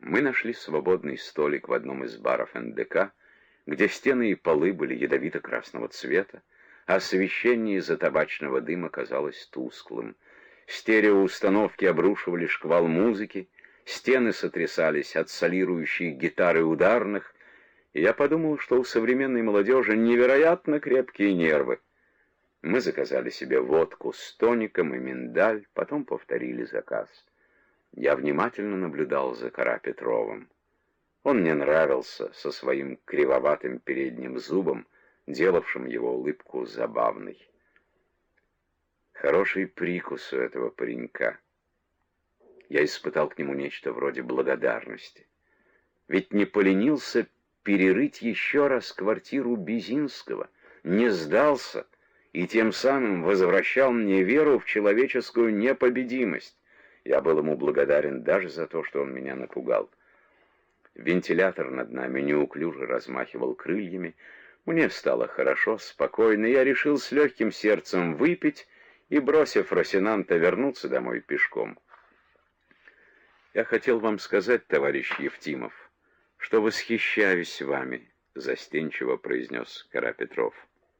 Мы нашли свободный столик в одном из баров НДК, где стены и полы были ядовито-красного цвета, а освещение из-за табачного дыма казалось тусклым. Стереоустановки обрушивали шквал музыки, стены сотрясались от солирующей гитары ударных, и я подумал, что у современной молодежи невероятно крепкие нервы. Мы заказали себе водку с тоником и миндаль, потом повторили заказ. Я внимательно наблюдал за Карапетровым. Он мне нравился со своим кривоватым передним зубом, делавшим его улыбку забавной. Хороший прикус у этого паренька. Я испытал к нему нечто вроде благодарности. Ведь не поленился перерыть еще раз квартиру Безинского, не сдался и тем самым возвращал мне веру в человеческую непобедимость. Я был ему благодарен даже за то, что он меня напугал. Вентилятор над нами неуклюже размахивал крыльями. Мне стало хорошо, спокойно. Я решил с легким сердцем выпить и, бросив Росинанта, вернуться домой пешком. «Я хотел вам сказать, товарищ Евтимов, что восхищаюсь вами», — застенчиво произнес Карапетров.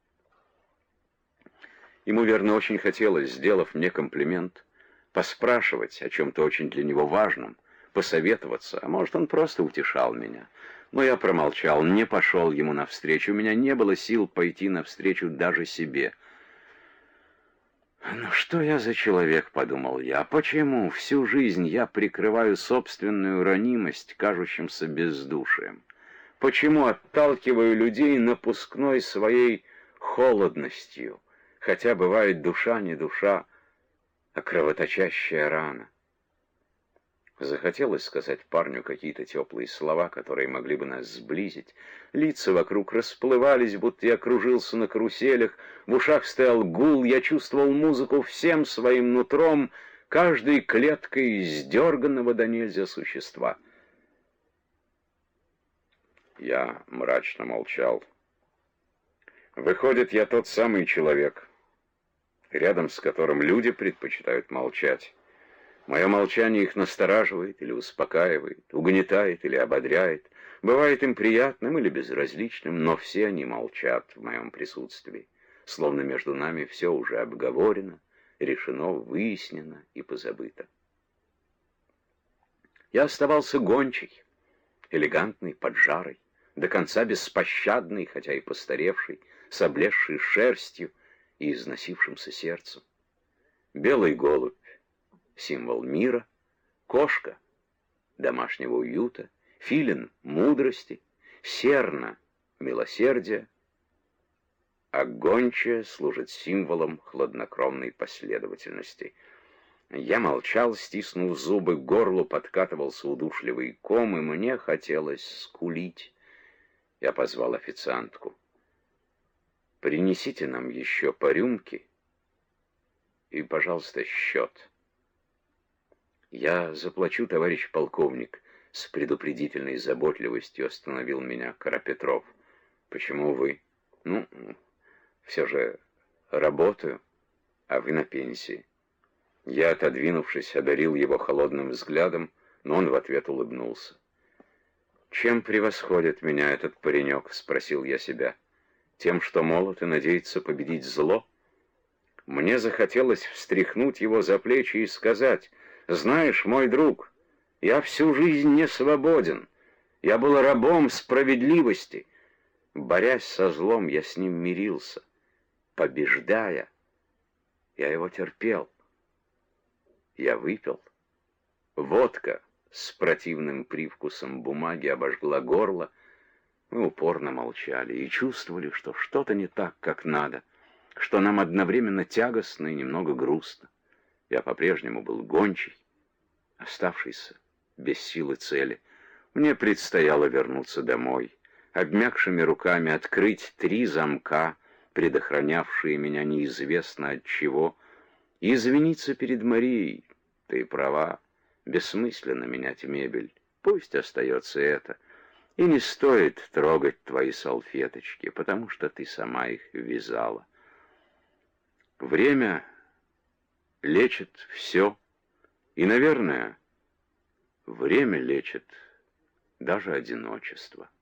Ему, верно, очень хотелось, сделав мне комплимент, поспрашивать о чем-то очень для него важном, посоветоваться, а может, он просто утешал меня. Но я промолчал, не пошел ему навстречу, у меня не было сил пойти навстречу даже себе. «Ну что я за человек?» — подумал я. «Почему всю жизнь я прикрываю собственную ранимость кажущимся бездушием? Почему отталкиваю людей напускной своей холодностью? Хотя бывает душа не душа, а кровоточащая рана». Захотелось сказать парню какие-то теплые слова, которые могли бы нас сблизить. Лица вокруг расплывались, будто я кружился на каруселях, в ушах стоял гул, я чувствовал музыку всем своим нутром, каждой клеткой издерганного до нельзя существа. Я мрачно молчал. Выходит, я тот самый человек, рядом с которым люди предпочитают молчать. Мое молчание их настораживает или успокаивает, угнетает или ободряет, бывает им приятным или безразличным, но все они молчат в моем присутствии, словно между нами все уже обговорено, решено, выяснено и позабыто. Я оставался гончей, элегантный, поджарый, до конца беспощадный, хотя и постаревший, с облезшей шерстью и износившимся сердцем. Белый голубь — символ мира, кошка — домашнего уюта, филин — мудрости, серна — милосердия, а гончая служит символом хладнокровной последовательности. Я молчал, стиснув зубы, к горлу подкатывался удушливый ком, и мне хотелось скулить. Я позвал официантку. «Принесите нам еще по рюмке и, пожалуйста, счет». «Я заплачу, товарищ полковник», — с предупредительной заботливостью остановил меня Карапетров. «Почему вы?» «Ну, все же работаю, а вы на пенсии». Я, отодвинувшись, одарил его холодным взглядом, но он в ответ улыбнулся. «Чем превосходит меня этот паренек?» — спросил я себя. «Тем, что молод и надеется победить зло?» Мне захотелось встряхнуть его за плечи и сказать: «Знаешь, мой друг, я всю жизнь не свободен. Я был рабом справедливости. Борясь со злом, я с ним мирился. Побеждая, я его терпел. Я выпил. Водка с противным привкусом бумаги обожгла горло. Мы упорно молчали и чувствовали, что что-то не так, как надо, что нам одновременно тягостно и немного грустно. Я по-прежнему был гончий, оставшийся без силы цели. Мне предстояло вернуться домой, обмякшими руками открыть 3 замка, предохранявшие меня неизвестно от чего, и извиниться перед Марией. Ты права, бессмысленно менять мебель, пусть остается это. И не стоит трогать твои салфеточки, потому что ты сама их вязала. Время лечит все, и, наверное, время лечит даже одиночество.